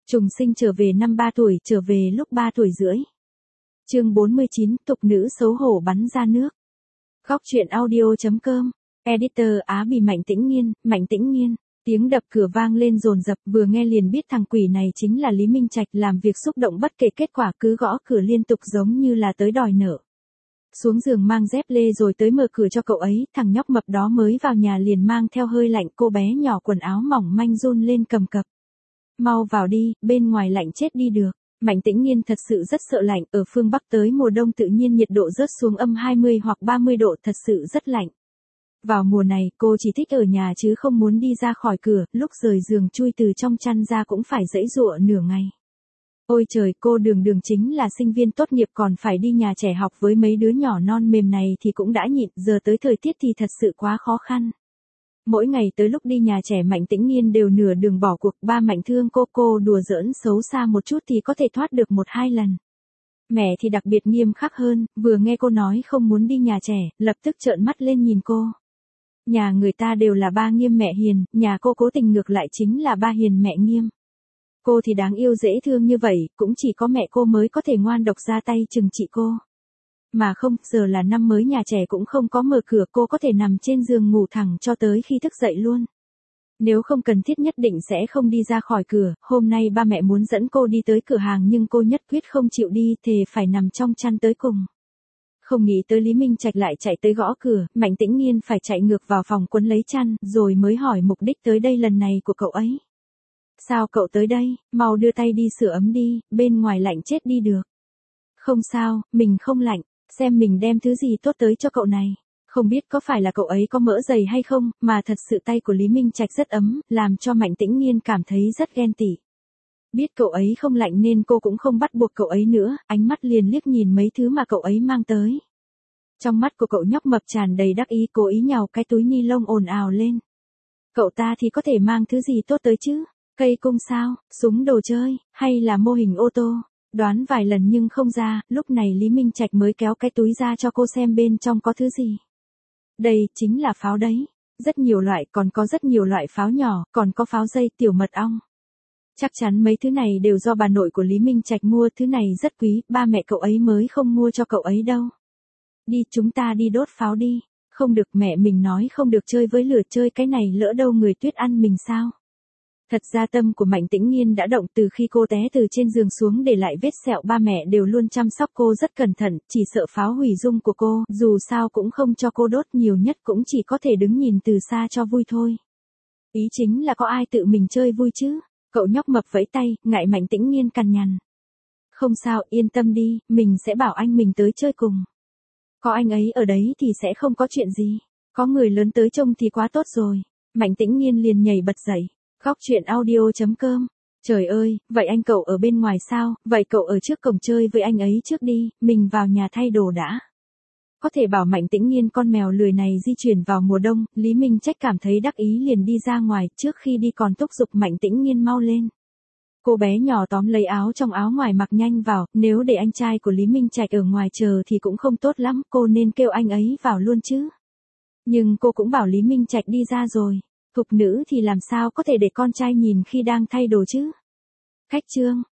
Trùng sinh trở về năm 3 tuổi, trở về lúc 3 tuổi rưỡi. Chương 49, tục nữ xấu hổ bắn ra nước. Góc truyện audio.com. Editor Á Bì Mạnh Tĩnh Nghiên. Tiếng đập cửa vang lên dồn dập, vừa nghe liền biết thằng quỷ này chính là Lý Minh Trạch, làm việc xúc động bất kể kết quả cứ gõ cửa liên tục giống như là tới đòi nợ. Xuống giường mang dép lê rồi tới mở cửa cho cậu ấy, thằng nhóc mập đó mới vào nhà liền mang theo hơi lạnh, cô bé nhỏ quần áo mỏng manh run lên cầm cập. Mau vào đi, bên ngoài lạnh chết đi được. Mạnh Tĩnh Nghiên thật sự rất sợ lạnh, ở phương Bắc tới mùa đông tự nhiên nhiệt độ rớt xuống âm 20 hoặc 30 độ, thật sự rất lạnh. Vào mùa này, cô chỉ thích ở nhà chứ không muốn đi ra khỏi cửa, lúc rời giường chui từ trong chăn ra cũng phải giãy giụa nửa ngày. Ôi trời, cô Đường Đường chính là sinh viên tốt nghiệp còn phải đi nhà trẻ học với mấy đứa nhỏ non mềm này thì cũng đã nhịn, giờ tới thời tiết thì thật sự quá khó khăn. Mỗi ngày tới lúc đi nhà trẻ Mạnh Tĩnh Nghiên đều nửa đường bỏ cuộc, ba Mạnh thương cô đùa giỡn xấu xa một chút thì có thể thoát được 1-2 lần. Mẹ thì đặc biệt nghiêm khắc hơn, vừa nghe cô nói không muốn đi nhà trẻ, lập tức trợn mắt lên nhìn cô. Nhà người ta đều là ba nghiêm mẹ hiền, nhà cô cố tình ngược lại chính là ba hiền mẹ nghiêm. Cô thì đáng yêu dễ thương như vậy, cũng chỉ có mẹ cô mới có thể ngoan độc ra tay trừng trị cô. Mà không, giờ là năm mới nhà trẻ cũng không có mở cửa, cô có thể nằm trên giường ngủ thẳng cho tới khi thức dậy luôn. Nếu không cần thiết nhất định sẽ không đi ra khỏi cửa, hôm nay ba mẹ muốn dẫn cô đi tới cửa hàng nhưng cô nhất quyết không chịu đi, thề phải nằm trong chăn tới cùng. Không nghĩ tới Lý Minh Trạch lại chạy tới gõ cửa, Mạnh Tĩnh Nghiên phải chạy ngược vào phòng quấn lấy chăn, rồi mới hỏi mục đích tới đây lần này của cậu ấy. Sao cậu tới đây, mau đưa tay đi sửa ấm đi, bên ngoài lạnh chết đi được. Không sao, mình không lạnh, xem mình đem thứ gì tốt tới cho cậu này. Không biết có phải là cậu ấy có mỡ dày hay không, mà thật sự tay của Lý Minh Trạch rất ấm, làm cho Mạnh Tĩnh Nghiên cảm thấy rất ghen tị. Biết cậu ấy không lạnh nên cô cũng không bắt buộc cậu ấy nữa, ánh mắt liền liếc nhìn mấy thứ mà cậu ấy mang tới. Trong mắt của cậu nhóc mập tràn đầy đắc ý, cố ý nhào cái túi ni lông ồn ào lên. Cậu ta thì có thể mang thứ gì tốt tới chứ? Cây cung sao, súng đồ chơi, hay là mô hình ô tô? Đoán vài lần nhưng không ra, lúc này Lý Minh Trạch mới kéo cái túi ra cho cô xem bên trong có thứ gì. Đây, chính là pháo đấy. Rất nhiều loại, còn có rất nhiều loại pháo nhỏ, còn có pháo dây, tiểu mật ong. Chắc chắn mấy thứ này đều do bà nội của Lý Minh Trạch mua, thứ này rất quý, ba mẹ cậu ấy mới không mua cho cậu ấy đâu. Đi, chúng ta đi đốt pháo đi. Không được, mẹ mình nói không được chơi với lửa, chơi cái này lỡ đâu người tuyết ăn mình sao. Thật ra tâm của Mạnh Tĩnh Nghiên đã động từ khi cô té từ trên giường xuống để lại vết sẹo, ba mẹ đều luôn chăm sóc cô rất cẩn thận, chỉ sợ pháo hủy dung của cô, dù sao cũng không cho cô đốt, nhiều nhất cũng chỉ có thể đứng nhìn từ xa cho vui thôi. Ý chính là có ai tự mình chơi vui chứ? Cậu nhóc mập vẫy tay, ngại Mạnh Tĩnh Nghiên cằn nhằn. Không sao, yên tâm đi, mình sẽ bảo anh mình tới chơi cùng. Có anh ấy ở đấy thì sẽ không có chuyện gì. Có người lớn tới trông thì quá tốt rồi. Mạnh Tĩnh Nghiên liền nhảy bật dậy. Góc truyện audio.com. Trời ơi, vậy anh cậu ở bên ngoài sao? Vậy cậu ở trước cổng chơi với anh ấy trước đi, mình vào nhà thay đồ đã. Có thể bảo Mạnh Tĩnh Nghiên con mèo lười này di chuyển vào mùa đông, Lý Minh Trạch cảm thấy đắc ý liền đi ra ngoài, trước khi đi còn thúc giục Mạnh Tĩnh Nghiên mau lên. Cô bé nhỏ tóm lấy áo trong áo ngoài mặc nhanh vào, nếu để anh trai của Lý Minh Trạch ở ngoài chờ thì cũng không tốt lắm, cô nên kêu anh ấy vào luôn chứ. Nhưng cô cũng bảo Lý Minh Trạch đi ra rồi. Thục nữ thì làm sao có thể để con trai nhìn khi đang thay đồ chứ? Khách trương,